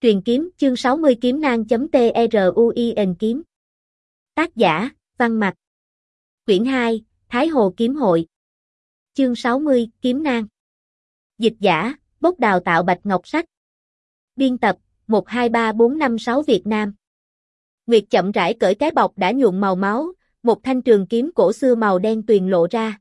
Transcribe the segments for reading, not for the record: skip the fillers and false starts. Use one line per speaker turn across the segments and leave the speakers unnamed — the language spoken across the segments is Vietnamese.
Truyền kiếm, chương 60 kiếm nang.truin kiếm. Tác giả, Văn Mạch. Quyển 2, Thái Hồ Kiếm Hội. Chương 60, Kiếm nang. Dịch giả, Bốc đào tạo Bạch Ngọc Sách. Biên tập, 123456 Việt Nam. Nguyệt chậm rãi cởi cái bọc đã nhuộm màu máu, một thanh trường kiếm cổ xưa màu đen tuyền lộ ra.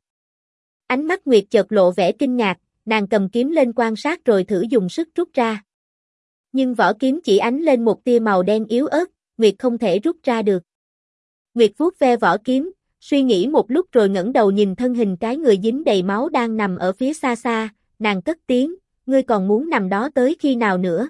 Ánh mắt Nguyệt chợt lộ vẻ kinh ngạc, nàng cầm kiếm lên quan sát rồi thử dùng sức rút ra. Nhưng vỏ kiếm chỉ ánh lên một tia màu đen yếu ớt, Nguyệt không thể rút ra được. Nguyệt vuốt ve vỏ kiếm, suy nghĩ một lúc rồi ngẩng đầu nhìn thân hình cái người dính đầy máu đang nằm ở phía xa xa, nàng cất tiếng, ngươi còn muốn nằm đó tới khi nào nữa?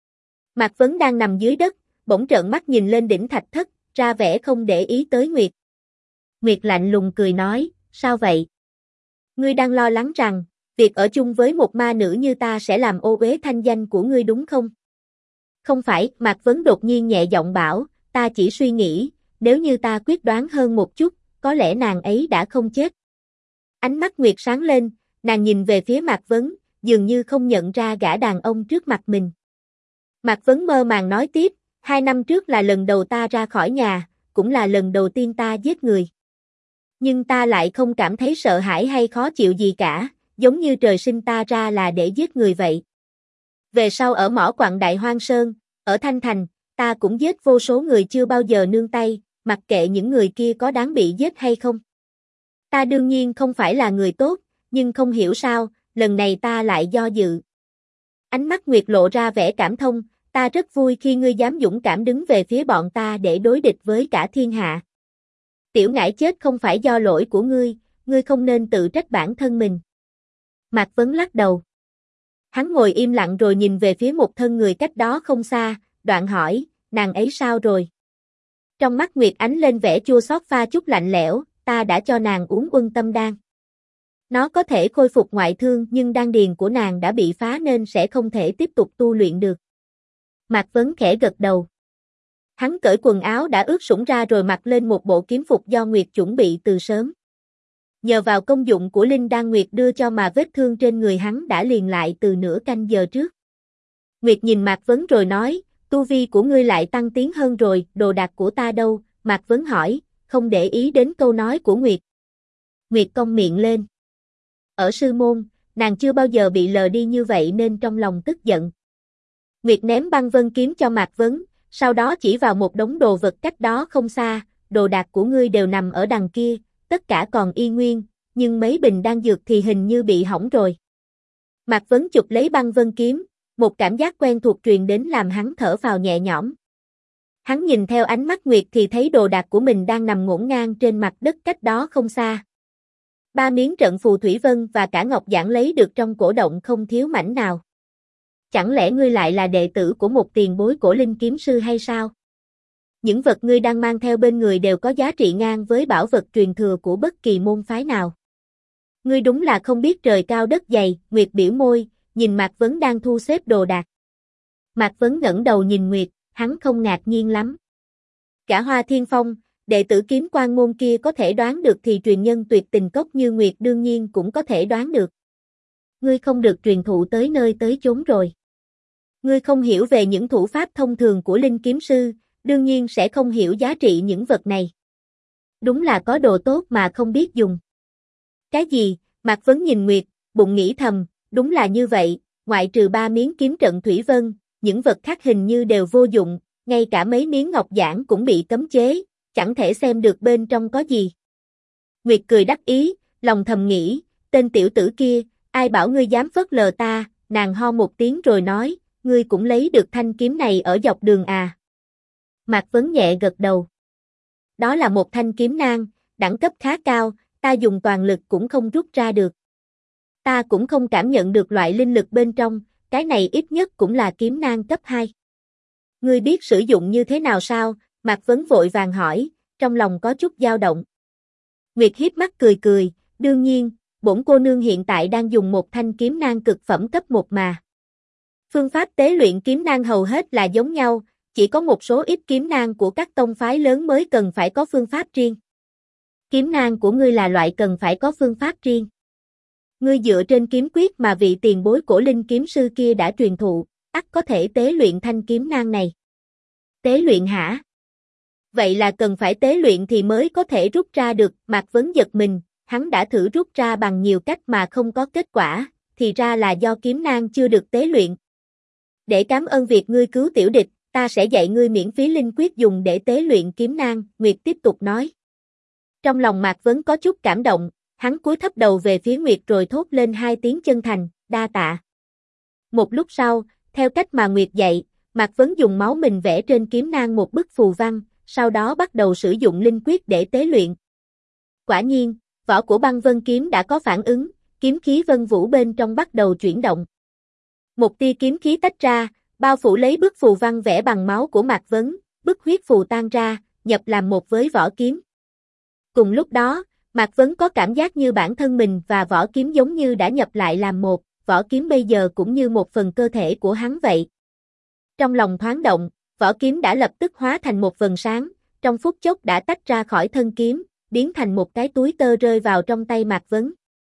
Mạc Vấn đang nằm dưới đất, bỗng trợn mắt nhìn lên đỉnh thạch thất, ra vẻ không để ý tới Nguyệt. Nguyệt lạnh lùng cười nói, sao vậy? Ngươi đang lo lắng rằng, việc ở chung với một ma nữ như ta sẽ làm ô uế thanh danh của ngươi đúng không? Không phải, Mạc Vấn đột nhiên nhẹ giọng bảo, ta chỉ suy nghĩ, nếu như ta quyết đoán hơn một chút, có lẽ nàng ấy đã không chết. Ánh mắt Nguyệt sáng lên, nàng nhìn về phía Mạc Vấn, dường như không nhận ra gã đàn ông trước mặt mình. Mạc Vấn mơ màng nói tiếp, 2 năm trước là lần đầu ta ra khỏi nhà, cũng là lần đầu tiên ta giết người. Nhưng ta lại không cảm thấy sợ hãi hay khó chịu gì cả, giống như trời sinh ta ra là để giết người vậy. Về sau ở mỏ quặng Đại Hoang Sơn, ở Thanh Thành, ta cũng giết vô số người chưa bao giờ nương tay, mặc kệ những người kia có đáng bị giết hay không. Ta đương nhiên không phải là người tốt, nhưng không hiểu sao, lần này ta lại do dự. Ánh mắt Nguyệt lộ ra vẻ cảm thông, ta rất vui khi ngươi dám dũng cảm đứng về phía bọn ta để đối địch với cả thiên hạ. Tiểu Ngải chết không phải do lỗi của ngươi không nên tự trách bản thân mình. Mạc Vấn lắc đầu. Hắn ngồi im lặng rồi nhìn về phía một thân người cách đó không xa, đoạn hỏi, nàng ấy sao rồi? Trong mắt Nguyệt ánh lên vẻ chua xót pha chút lạnh lẽo, ta đã cho nàng uống Uân Tâm Đan. Nó có thể khôi phục ngoại thương nhưng đan điền của nàng đã bị phá nên sẽ không thể tiếp tục tu luyện được. Mạc Vấn khẽ gật đầu. Hắn cởi quần áo đã ướt sũng ra rồi mặc lên một bộ kiếm phục do Nguyệt chuẩn bị từ sớm. Nhờ vào công dụng của linh đan Nguyệt đưa cho mà vết thương trên người hắn đã liền lại từ nửa canh giờ trước. Nguyệt nhìn Mạc Vấn rồi nói, tu vi của ngươi lại tăng tiến hơn rồi, đồ đạc của ta đâu? Mạc Vấn hỏi, không để ý đến câu nói của Nguyệt. Nguyệt cong miệng lên. Ở sư môn, nàng chưa bao giờ bị lờ đi như vậy nên trong lòng tức giận. Nguyệt ném băng vân kiếm cho Mạc Vấn, sau đó chỉ vào một đống đồ vật cách đó không xa, đồ đạc của ngươi đều nằm ở đằng kia, tất cả còn y nguyên, nhưng mấy bình đan dược thì hình như bị hỏng rồi. Mạc Vấn chụp lấy băng vân kiếm, một cảm giác quen thuộc truyền đến làm hắn thở phào nhẹ nhõm. Hắn nhìn theo ánh mắt Nguyệt thì thấy đồ đạc của mình đang nằm ngổn ngang trên mặt đất cách đó không xa. 3 miếng trận phù thủy vân và cả ngọc giản lấy được trong cổ động không thiếu mảnh nào. Chẳng lẽ ngươi lại là đệ tử của một tiền bối cổ linh kiếm sư hay sao? Những vật ngươi đang mang theo bên người đều có giá trị ngang với bảo vật truyền thừa của bất kỳ môn phái nào. Ngươi đúng là không biết trời cao đất dày, Nguyệt biểu môi, nhìn Mạc Vấn đang thu xếp đồ đạc. Mạc Vấn ngẩng đầu nhìn Nguyệt, hắn không ngạc nhiên lắm. Cả Hoa Thiên Phong, đệ tử kiếm quan môn kia có thể đoán được thì truyền nhân tuyệt tình cốc như Nguyệt đương nhiên cũng có thể đoán được. Ngươi không được truyền thụ tới nơi tới chốn rồi. Ngươi không hiểu về những thủ pháp thông thường của linh kiếm sư, đương nhiên sẽ không hiểu giá trị những vật này. Đúng là có đồ tốt mà không biết dùng. Cái gì? Mạc Vấn nhìn Nguyệt, bụng nghĩ thầm, đúng là như vậy, ngoại trừ 3 miếng kiếm trận thủy vân, những vật khác hình như đều vô dụng, ngay cả mấy miếng ngọc giản cũng bị cấm chế, chẳng thể xem được bên trong có gì. Nguyệt cười đắc ý, lòng thầm nghĩ, tên tiểu tử kia, ai bảo ngươi dám phớt lờ ta, nàng ho một tiếng rồi nói, ngươi cũng lấy được thanh kiếm này ở dọc đường à. Mạc Vấn nhẹ gật đầu. Đó là một thanh kiếm nang, đẳng cấp khá cao, ta dùng toàn lực cũng không rút ra được. Ta cũng không cảm nhận được loại linh lực bên trong, cái này ít nhất cũng là kiếm nang cấp 2. Ngươi biết sử dụng như thế nào sao? Mạc Vấn vội vàng hỏi, trong lòng có chút dao động. Nguyệt hiếp mắt cười cười, đương nhiên, bổn cô nương hiện tại đang dùng một thanh kiếm nang cực phẩm cấp 1 mà. Phương pháp tế luyện kiếm nang hầu hết là giống nhau, chỉ có một số ít kiếm nang của các tông phái lớn mới cần phải có phương pháp riêng. Kiếm nang của ngươi là loại cần phải có phương pháp riêng. Ngươi dựa trên kiếm quyết mà vị tiền bối cổ linh kiếm sư kia đã truyền thụ, ắt có thể tế luyện thanh kiếm nang này. Tế luyện hả? Vậy là cần phải tế luyện thì mới có thể rút ra được, Mạc Vấn giật mình, hắn đã thử rút ra bằng nhiều cách mà không có kết quả, thì ra là do kiếm nang chưa được tế luyện. Để cảm ơn việc ngươi cứu tiểu địch, ta sẽ dạy ngươi miễn phí linh quyết dùng để tế luyện kiếm nang, Nguyệt tiếp tục nói. Trong lòng Mạc Vấn có chút cảm động, hắn cúi thấp đầu về phía Nguyệt rồi thốt lên 2 tiếng chân thành, đa tạ. Một lúc sau, theo cách mà Nguyệt dạy, Mạc Vấn dùng máu mình vẽ trên kiếm nang một bức phù văn, sau đó bắt đầu sử dụng linh quyết để tế luyện. Quả nhiên, vỏ của băng vân kiếm đã có phản ứng, kiếm khí vân vũ bên trong bắt đầu chuyển động. Một tia kiếm khí tách ra, bao phủ lấy bức phù văn vẽ bằng máu của Mạc Vấn, bức huyết phù tan ra, nhập làm một với vỏ kiếm. Cùng lúc đó, Mạc Vấn có cảm giác như bản thân mình và vỏ kiếm giống như đã nhập lại làm một, vỏ kiếm bây giờ cũng như một phần cơ thể của hắn vậy. Trong lòng thoáng động, vỏ kiếm đã lập tức hóa thành một vầng sáng, trong phút chốc đã tách ra khỏi thân kiếm, biến thành một cái túi tơ rơi vào trong tay Mạc Vấn.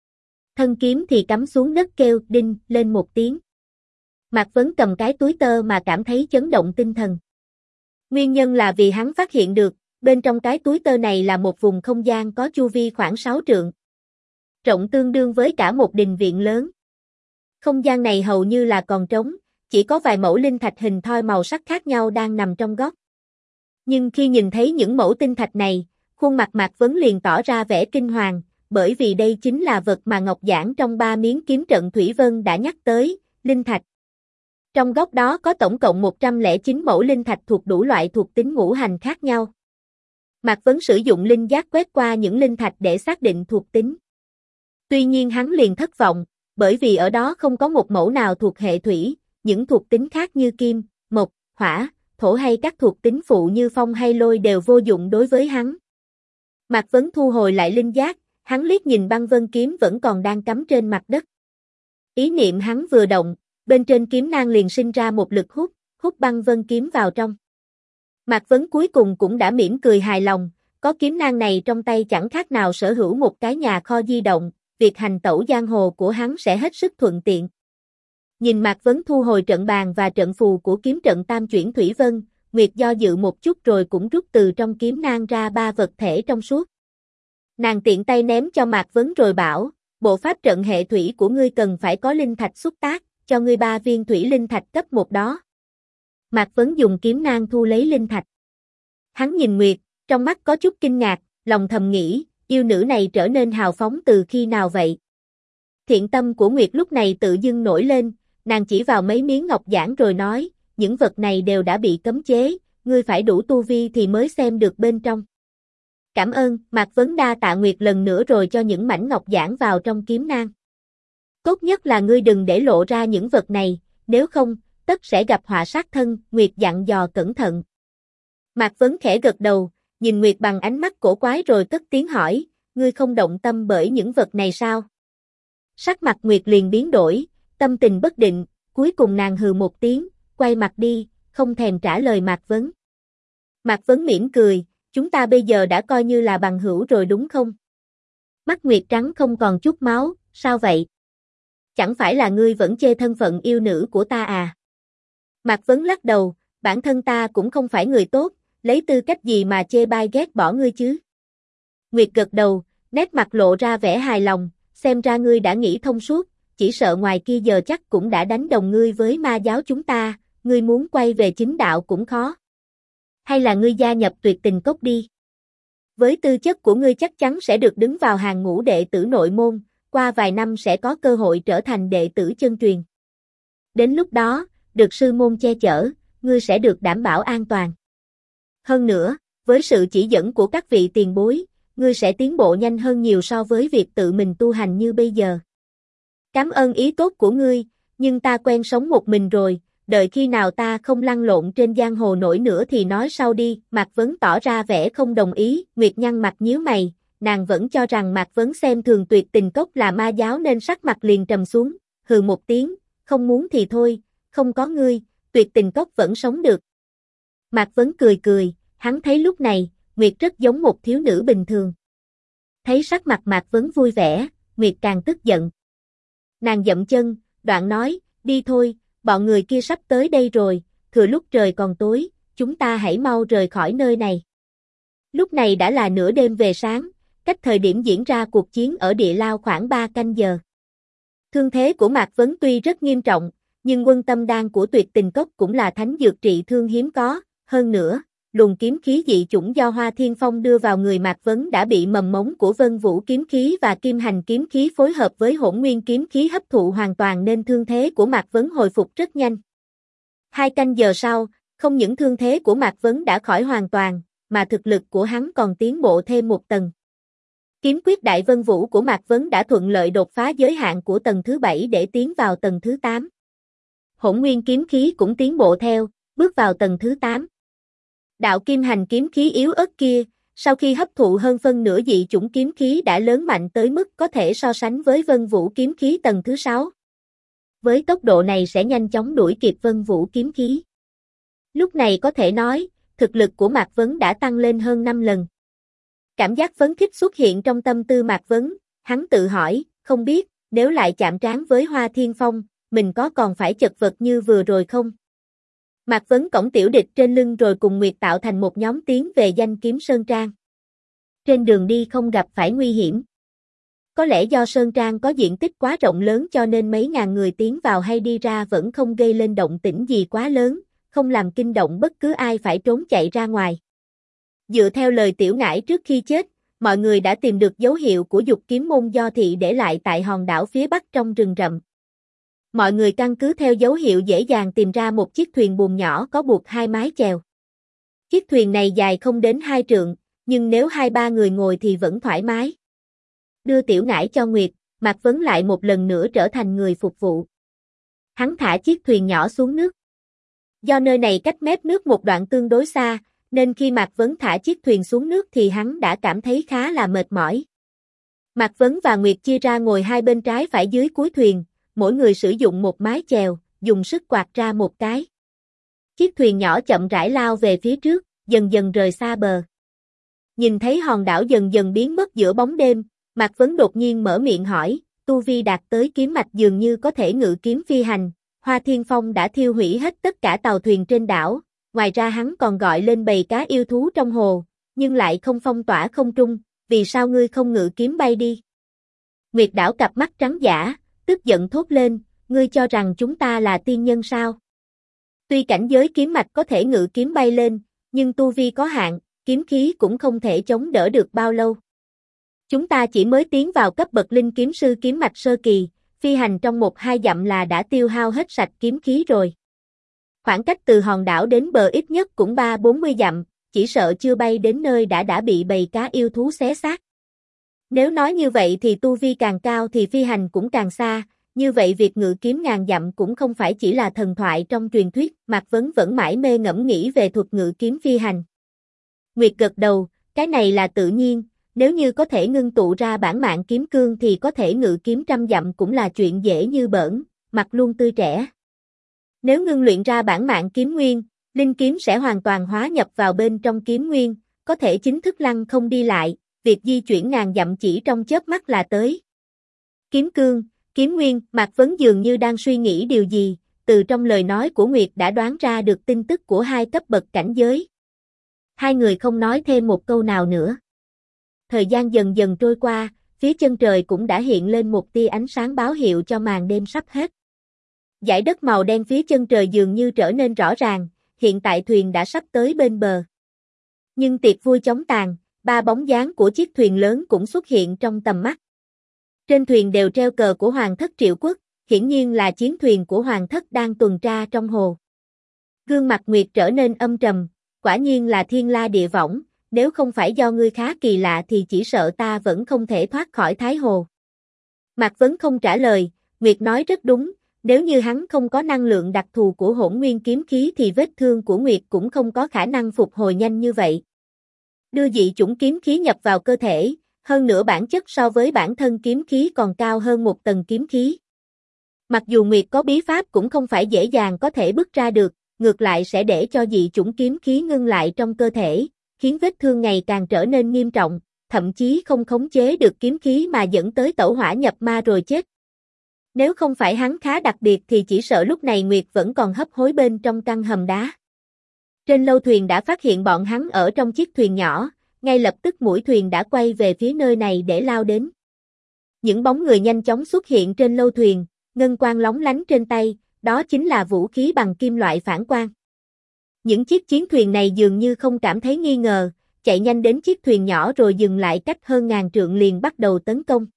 Thân kiếm thì cắm xuống đất kêu đinh lên một tiếng. Mạc Vấn cầm cái túi tơ mà cảm thấy chấn động tinh thần. Nguyên nhân là vì hắn phát hiện được, bên trong cái túi tơ này là một vùng không gian có chu vi khoảng 6 trượng. Rộng tương đương với cả một đình viện lớn. Không gian này hầu như là còn trống, chỉ có vài mẩu linh thạch hình thoi màu sắc khác nhau đang nằm trong góc. Nhưng khi nhìn thấy những mẩu tinh thạch này, khuôn mặt Mạc Vấn liền tỏ ra vẻ kinh hoàng, bởi vì đây chính là vật mà Ngọc Giản trong 3 miếng kiếm trận Thủy Vân đã nhắc tới, linh thạch. Trong góc đó có tổng cộng 109 mẫu linh thạch thuộc đủ loại thuộc tính ngũ hành khác nhau. Mạc Vấn sử dụng linh giác quét qua những linh thạch để xác định thuộc tính. Tuy nhiên hắn liền thất vọng, bởi vì ở đó không có một mẫu nào thuộc hệ thủy, những thuộc tính khác như kim, mộc, hỏa, thổ hay các thuộc tính phụ như phong hay lôi đều vô dụng đối với hắn. Mạc Vấn thu hồi lại linh giác, hắn liếc nhìn băng vân kiếm vẫn còn đang cắm trên mặt đất. Ý niệm hắn vừa động, bên trên kiếm nang liền sinh ra một lực hút băng vân kiếm vào trong. Mạc Vấn cuối cùng cũng đã mỉm cười hài lòng, có kiếm nang này trong tay chẳng khác nào sở hữu một cái nhà kho di động, việc hành tẩu giang hồ của hắn sẽ hết sức thuận tiện. Nhìn Mạc Vấn thu hồi trận bàn và trận phù của kiếm trận Tam Chuyển Thủy Vân, Nguyệt do dự một chút rồi cũng rút từ trong kiếm nang ra 3 vật thể trong suốt. Nàng tiện tay ném cho Mạc Vấn rồi bảo, bộ pháp trận hệ thủy của ngươi cần phải có linh thạch xuất tác, cho ngươi 3 viên thủy linh thạch cấp 1 đó. Mạc Vấn dùng kiếm nang thu lấy linh thạch. Hắn nhìn Nguyệt, trong mắt có chút kinh ngạc, lòng thầm nghĩ, yêu nữ này trở nên hào phóng từ khi nào vậy? Thiện tâm của Nguyệt lúc này tự dưng nổi lên, nàng chỉ vào mấy miếng ngọc giản rồi nói, những vật này đều đã bị cấm chế, ngươi phải đủ tu vi thì mới xem được bên trong. Cảm ơn, Mạc Vấn đa tạ Nguyệt lần nữa rồi cho những mảnh ngọc giản vào trong kiếm nang. Tốt nhất là ngươi đừng để lộ ra những vật này, nếu không, tất sẽ gặp họa sát thân, Nguyệt dặn dò cẩn thận. Mạc Vấn khẽ gật đầu, nhìn Nguyệt bằng ánh mắt cổ quái rồi cất tiếng hỏi, ngươi không động tâm bởi những vật này sao? Sắc mặt Nguyệt liền biến đổi, tâm tình bất định, cuối cùng nàng hừ một tiếng, quay mặt đi, không thèm trả lời Mạc Vấn. Mạc Vấn mỉm cười, chúng ta bây giờ đã coi như là bằng hữu rồi đúng không? Mắt Nguyệt trắng không còn chút máu, sao vậy? Chẳng phải là ngươi vẫn chê thân phận yêu nữ của ta à? Mạc Vấn lắc đầu, bản thân ta cũng không phải người tốt, lấy tư cách gì mà chê bai ghét bỏ ngươi chứ? Nguyệt gật đầu, nét mặt lộ ra vẻ hài lòng, xem ra ngươi đã nghĩ thông suốt, chỉ sợ ngoài kia giờ chắc cũng đã đánh đồng ngươi với ma giáo chúng ta, ngươi muốn quay về chính đạo cũng khó. Hay là ngươi gia nhập Tuyệt Tình Cốc đi? Với tư chất của ngươi chắc chắn sẽ được đứng vào hàng ngũ đệ tử nội môn, qua vài năm sẽ có cơ hội trở thành đệ tử chân truyền. Đến lúc đó, được sư môn che chở, ngươi sẽ được đảm bảo an toàn. Hơn nữa, với sự chỉ dẫn của các vị tiền bối, ngươi sẽ tiến bộ nhanh hơn nhiều so với việc tự mình tu hành như bây giờ. Cảm ơn ý tốt của ngươi, nhưng ta quen sống một mình rồi, đợi khi nào ta không lăn lộn trên giang hồ nổi nữa thì nói sau đi, Mạc Vấn tỏ ra vẻ không đồng ý, Nguyệt nhăn mặt nhíu mày, nàng vẫn cho rằng Mạc Vấn xem thường Tuyệt Tình Cốc là ma giáo nên sắc mặt liền trầm xuống, hừ một tiếng, không muốn thì thôi, không có ngươi, Tuyệt Tình Cốc vẫn sống được. Mạc Vấn cười cười, hắn thấy lúc này, Nguyệt rất giống một thiếu nữ bình thường. Thấy sắc mặt Mạc Vấn vui vẻ, Nguyệt càng tức giận. Nàng dậm chân, đoạn nói, đi thôi, bọn người kia sắp tới đây rồi, thừa lúc trời còn tối, chúng ta hãy mau rời khỏi nơi này. Lúc này đã là nửa đêm về sáng, cách thời điểm diễn ra cuộc chiến ở địa lao khoảng 3 canh giờ. Thương thế của Mạc Vấn tuy rất nghiêm trọng, nhưng quân tâm đan của Tuyệt Tình Cốc cũng là thánh dược trị thương hiếm có, hơn nữa, luồng kiếm khí dị chủng do Hoa Thiên Phong đưa vào người Mạc Vấn đã bị mầm mống của Vân Vũ kiếm khí và Kim Hành kiếm khí phối hợp với Hỗn Nguyên kiếm khí hấp thụ hoàn toàn nên thương thế của Mạc Vấn hồi phục rất nhanh. 2 canh giờ sau, không những thương thế của Mạc Vấn đã khỏi hoàn toàn, mà thực lực của hắn còn tiến bộ thêm một tầng. Kiếm quyết Đại Vân Vũ của Mạc Vấn đã thuận lợi đột phá giới hạn của tầng thứ 7 để tiến vào tầng thứ 8. Hỗn Nguyên kiếm khí cũng tiến bộ theo, bước vào tầng thứ 8. Đạo Kim Hành kiếm khí yếu ớt kia, sau khi hấp thụ hơn phân nửa dị chủng kiếm khí đã lớn mạnh tới mức có thể so sánh với Vân Vũ kiếm khí tầng thứ 6. Với tốc độ này sẽ nhanh chóng đuổi kịp Vân Vũ kiếm khí. Lúc này có thể nói, thực lực của Mạc Vấn đã tăng lên hơn 5 lần. Cảm giác phấn khích xuất hiện trong tâm tư Mạc Vấn, hắn tự hỏi, không biết, nếu lại chạm trán với Hoa Thiên Phong, mình có còn phải chật vật như vừa rồi không? Mạc Vấn cõng tiểu địch trên lưng rồi cùng Nguyệt tạo thành một nhóm tiến về Danh Kiếm Sơn Trang. Trên đường đi không gặp phải nguy hiểm. Có lẽ do Sơn Trang có diện tích quá rộng lớn cho nên mấy ngàn người tiến vào hay đi ra vẫn không gây lên động tĩnh gì quá lớn, không làm kinh động bất cứ ai phải trốn chạy ra ngoài. Dựa theo lời Tiểu Ngải trước khi chết, mọi người đã tìm được dấu hiệu của Dục Kiếm môn do thị để lại tại hòn đảo phía bắc trong rừng rậm. Mọi người căn cứ theo dấu hiệu dễ dàng tìm ra một chiếc thuyền buồm nhỏ có buộc 2 mái chèo. Chiếc thuyền này dài không đến 2 trượng, nhưng nếu 2-3 người ngồi thì vẫn thoải mái. Đưa Tiểu Ngải cho Nguyệt, Mạc Vấn lại một lần nữa trở thành người phục vụ. Hắn thả chiếc thuyền nhỏ xuống nước. Do nơi này cách mép nước một đoạn tương đối xa, nên khi Mạc Vấn thả chiếc thuyền xuống nước thì hắn đã cảm thấy khá là mệt mỏi. Mạc Vấn và Nguyệt chia ra ngồi hai bên trái phải dưới cuối thuyền, mỗi người sử dụng một mái chèo, dùng sức quạt ra một cái. Chiếc thuyền nhỏ chậm rãi lao về phía trước, dần dần rời xa bờ. Nhìn thấy hòn đảo dần dần biến mất giữa bóng đêm, Mạc Vấn đột nhiên mở miệng hỏi, tu vi đạt tới kiếm mạch dường như có thể ngự kiếm phi hành, Hoa Thiên Phong đã thiêu hủy hết tất cả tàu thuyền trên đảo, ngoài ra hắn còn gọi lên bầy cá yêu thú trong hồ, nhưng lại không phong tỏa không trung, vì sao ngươi không ngự kiếm bay đi? Nguyệt đảo cặp mắt trắng dã, tức giận thốt lên, ngươi cho rằng chúng ta là tiên nhân sao? Tuy cảnh giới kiếm mạch có thể ngự kiếm bay lên, nhưng tu vi có hạn, kiếm khí cũng không thể chống đỡ được bao lâu. Chúng ta chỉ mới tiến vào cấp bậc linh kiếm sư kiếm mạch sơ kỳ, phi hành trong 1-2 dặm là đã tiêu hao hết sạch kiếm khí rồi. Khoảng cách từ hòn đảo đến bờ ít nhất cũng 30-40 dặm, chỉ sợ chưa bay đến nơi đã bị bầy cá yêu thú xé xác. Nếu nói như vậy thì tu vi càng cao thì phi hành cũng càng xa, như vậy việc ngự kiếm ngàn dặm cũng không phải chỉ là thần thoại trong truyền thuyết, Mạc Vấn vẫn mãi mê ngẫm nghĩ về thuật ngự kiếm phi hành. Nguyệt gật đầu, cái này là tự nhiên, nếu như có thể ngưng tụ ra bản mạng kiếm cương thì có thể ngự kiếm 100 dặm cũng là chuyện dễ như bỡn, mặt luôn tươi trẻ. Nếu ngưng luyện ra bản mạng kiếm nguyên, linh kiếm sẽ hoàn toàn hóa nhập vào bên trong kiếm nguyên, có thể chính thức lăng không đi lại, việc di chuyển ngàn dặm chỉ trong chớp mắt là tới. Kiếm cương, kiếm nguyên, Mạc Vấn dường như đang suy nghĩ điều gì, từ trong lời nói của Nguyệt đã đoán ra được tin tức của hai cấp bậc cảnh giới. Hai người không nói thêm một câu nào nữa. Thời gian dần dần trôi qua, phía chân trời cũng đã hiện lên một tia ánh sáng báo hiệu cho màn đêm sắp hết. Dải đất màu đen phía chân trời dường như trở nên rõ ràng, hiện tại thuyền đã sắp tới bên bờ. Nhưng tiệc vui chóng tàn, 3 bóng dáng của chiếc thuyền lớn cũng xuất hiện trong tầm mắt. Trên thuyền đều treo cờ của Hoàng thất Triệu Quốc, hiển nhiên là chiến thuyền của Hoàng thất đang tuần tra trong hồ. Gương mặt Nguyệt trở nên âm trầm, quả nhiên là thiên la địa võng, nếu không phải do ngươi khá kỳ lạ thì chỉ sợ ta vẫn không thể thoát khỏi Thái Hồ. Mạc Vấn không trả lời, Nguyệt nói rất đúng, nếu như hắn không có năng lượng đặc thù của Hỗn Nguyên kiếm khí thì vết thương của Nguyệt cũng không có khả năng phục hồi nhanh như vậy. Đưa dị chủng kiếm khí nhập vào cơ thể, hơn nữa bản chất so với bản thân kiếm khí còn cao hơn một tầng kiếm khí. Mặc dù Nguyệt có bí pháp cũng không phải dễ dàng có thể bứt ra được, ngược lại sẽ để cho dị chủng kiếm khí ngưng lại trong cơ thể, khiến vết thương ngày càng trở nên nghiêm trọng, thậm chí không khống chế được kiếm khí mà dẫn tới tẩu hỏa nhập ma rồi chết. Nếu không phải hắn khá đặc biệt thì chỉ sợ lúc này Nguyệt vẫn còn hấp hối bên trong căn hầm đá. Trên lâu thuyền đã phát hiện bọn hắn ở trong chiếc thuyền nhỏ, ngay lập tức mũi thuyền đã quay về phía nơi này để lao đến. Những bóng người nhanh chóng xuất hiện trên lâu thuyền, ngân quang lóng lánh trên tay, đó chính là vũ khí bằng kim loại phản quang. Những chiếc chiến thuyền này dường như không cảm thấy nghi ngờ, chạy nhanh đến chiếc thuyền nhỏ rồi dừng lại cách hơn ngàn trượng liền bắt đầu tấn công.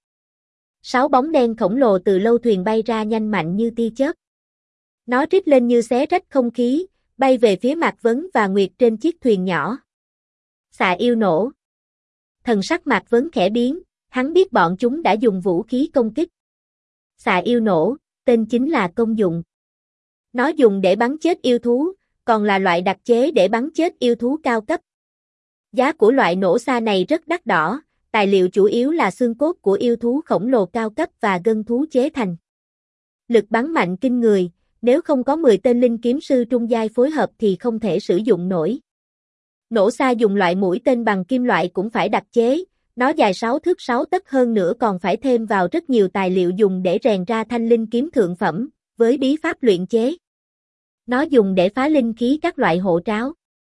6 bóng đen khổng lồ từ lâu thuyền bay ra nhanh mạnh như tia chớp. Nó rít lên như xé rách không khí, bay về phía Mạc Vấn và Nguyệt trên chiếc thuyền nhỏ. Xạ yêu nổ. Thần sắc Mạc Vấn khẽ biến, hắn biết bọn chúng đã dùng vũ khí công kích. Xạ yêu nổ, tên chính là công dụng. Nó dùng để bắn chết yêu thú, còn là loại đặc chế để bắn chết yêu thú cao cấp. Giá của loại nổ xa này rất đắt đỏ, tài liệu chủ yếu là xương cốt của yêu thú khổng lồ cao cấp và gân thú chế thành. Lực bắn mạnh kinh người, nếu không có 10 tên linh kiếm sư trung giai phối hợp thì không thể sử dụng nổi. Nổ xa dùng loại mũi tên bằng kim loại cũng phải đặc chế, nó dài 6 thước 6 tấc hơn nữa còn phải thêm vào rất nhiều tài liệu dùng để rèn ra thanh linh kiếm thượng phẩm, với bí pháp luyện chế. Nó dùng để phá linh khí các loại hộ tráo.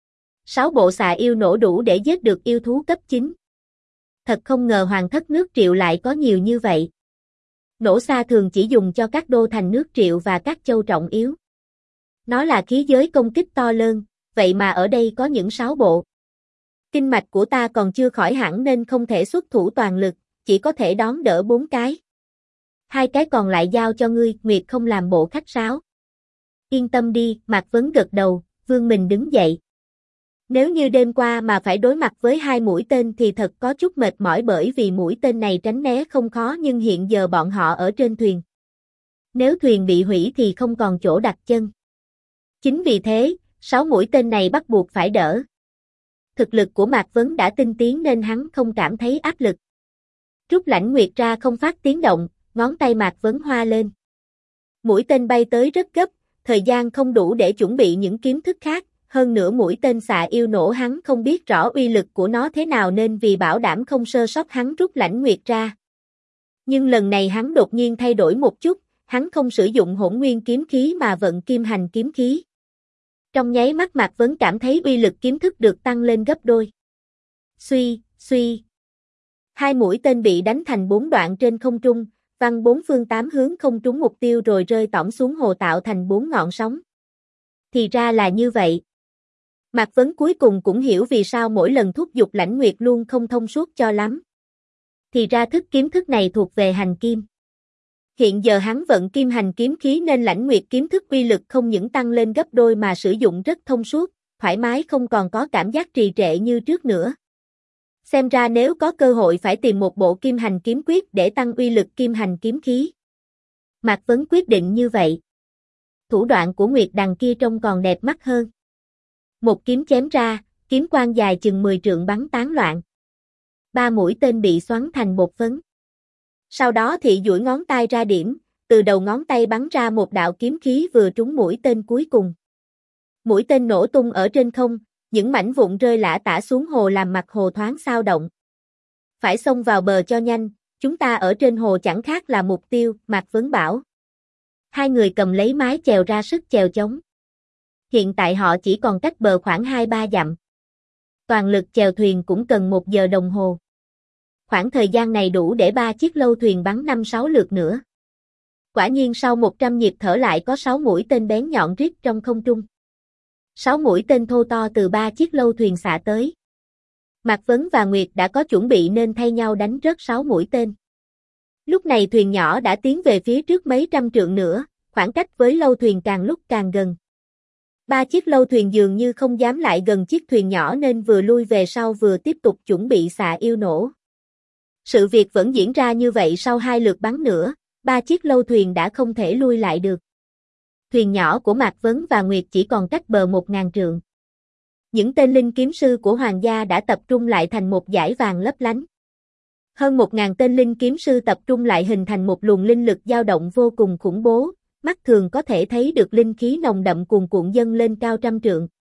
6 bộ xạ yêu nổ đủ để giết được yêu thú cấp 9. Thật không ngờ Hoàng thất nước Triệu lại có nhiều như vậy. Nổ xa thường chỉ dùng cho các đô thành nước Triệu và các châu trọng yếu. Nó là khí giới công kích to lớn, vậy mà ở đây có những 6 bộ. Kinh mạch của ta còn chưa khỏi hẳn nên không thể xuất thủ toàn lực, chỉ có thể đón đỡ 4 cái. 2 cái còn lại giao cho ngươi, Nguyệt không làm bộ khách sáo. Yên tâm đi, Mạc Vấn gật đầu, vươn mình đứng dậy. Nếu như đêm qua mà phải đối mặt với 2 mũi tên thì thật có chút mệt mỏi bởi vì mũi tên này tránh né không khó nhưng hiện giờ bọn họ ở trên thuyền. Nếu thuyền bị hủy thì không còn chỗ đặt chân. Chính vì thế, 6 mũi tên này bắt buộc phải đỡ. Thực lực của Mạc Vấn đã tinh tiến nên hắn không cảm thấy áp lực. Trúc Lãnh Nguyệt ra không phát tiếng động, ngón tay Mạc Vấn hoa lên. Mũi tên bay tới rất gấp, thời gian không đủ để chuẩn bị những kiếm thức khác. Hơn nữa mũi tên xạ yêu nổ hắn không biết rõ uy lực của nó thế nào nên vì bảo đảm không sơ sót hắn rút Lãnh Nguyệt ra. Nhưng lần này hắn đột nhiên thay đổi một chút, hắn không sử dụng hỗn nguyên kiếm khí mà vận kim hành kiếm khí. Trong nháy mắt Mạc Vấn cảm thấy uy lực kiếm thức được tăng lên gấp đôi. Suy, suy. 2 mũi tên bị đánh thành 4 đoạn trên không trung, văng 4 phương 8 hướng không trúng mục tiêu rồi rơi tõm xuống hồ tạo thành 4 ngọn sóng. Thì ra là như vậy. Mạc Vấn cuối cùng cũng hiểu vì sao mỗi lần thúc giục Lãnh Nguyệt luôn không thông suốt cho lắm. Thì ra thức kiếm thức này thuộc về hành kim. Hiện giờ hắn vận kim hành kiếm khí nên Lãnh Nguyệt kiếm thức uy lực không những tăng lên gấp đôi mà sử dụng rất thông suốt, thoải mái không còn có cảm giác trì trệ như trước nữa. Xem ra nếu có cơ hội phải tìm một bộ kim hành kiếm quyết để tăng uy lực kim hành kiếm khí. Mạc Vấn quyết định như vậy. Thủ đoạn của Nguyệt đằng kia trông còn đẹp mắt hơn. Một kiếm chém ra, kiếm quang dài chừng 10 trượng bắn tán loạn. 3 mũi tên bị xoắn thành bột phấn. Sau đó Thị duỗi ngón tay ra điểm, từ đầu ngón tay bắn ra một đạo kiếm khí vừa trúng mũi tên cuối cùng. Mũi tên nổ tung ở trên không, những mảnh vụn rơi lả tả xuống hồ làm mặt hồ thoáng xao động. Phải xông vào bờ cho nhanh, chúng ta ở trên hồ chẳng khác là mục tiêu, Mạc Vấn bảo. 2 người cầm lấy mái chèo ra sức chèo chống. Hiện tại họ chỉ còn cách bờ khoảng 2-3 dặm. Toàn lực chèo thuyền cũng cần 1 giờ đồng hồ. Khoảng thời gian này đủ để 3 chiếc lâu thuyền bắn 5-6 lượt nữa. Quả nhiên sau 100 nhịp thở lại có 6 mũi tên bén nhọn rít trong không trung. 6 mũi tên thô to từ 3 chiếc lâu thuyền xạ tới. Mạc Vấn và Nguyệt đã có chuẩn bị nên thay nhau đánh rớt 6 mũi tên. Lúc này thuyền nhỏ đã tiến về phía trước mấy trăm trượng nữa, khoảng cách với lâu thuyền càng lúc càng gần. 3 chiếc lâu thuyền dường như không dám lại gần chiếc thuyền nhỏ nên vừa lui về sau vừa tiếp tục chuẩn bị xạ yêu nổ. Sự việc vẫn diễn ra như vậy sau 2 lượt bắn nữa, 3 chiếc lâu thuyền đã không thể lui lại được. Thuyền nhỏ của Mạc Vấn và Nguyệt chỉ còn cách bờ 1000 trượng. Những tên linh kiếm sư của Hoàng gia đã tập trung lại thành một dải vàng lấp lánh. Hơn 1000 tên linh kiếm sư tập trung lại hình thành một luồng linh lực dao động vô cùng khủng bố, mắt thường có thể thấy được linh khí nồng đậm cuồn cuộn dâng lên cao trăm trượng.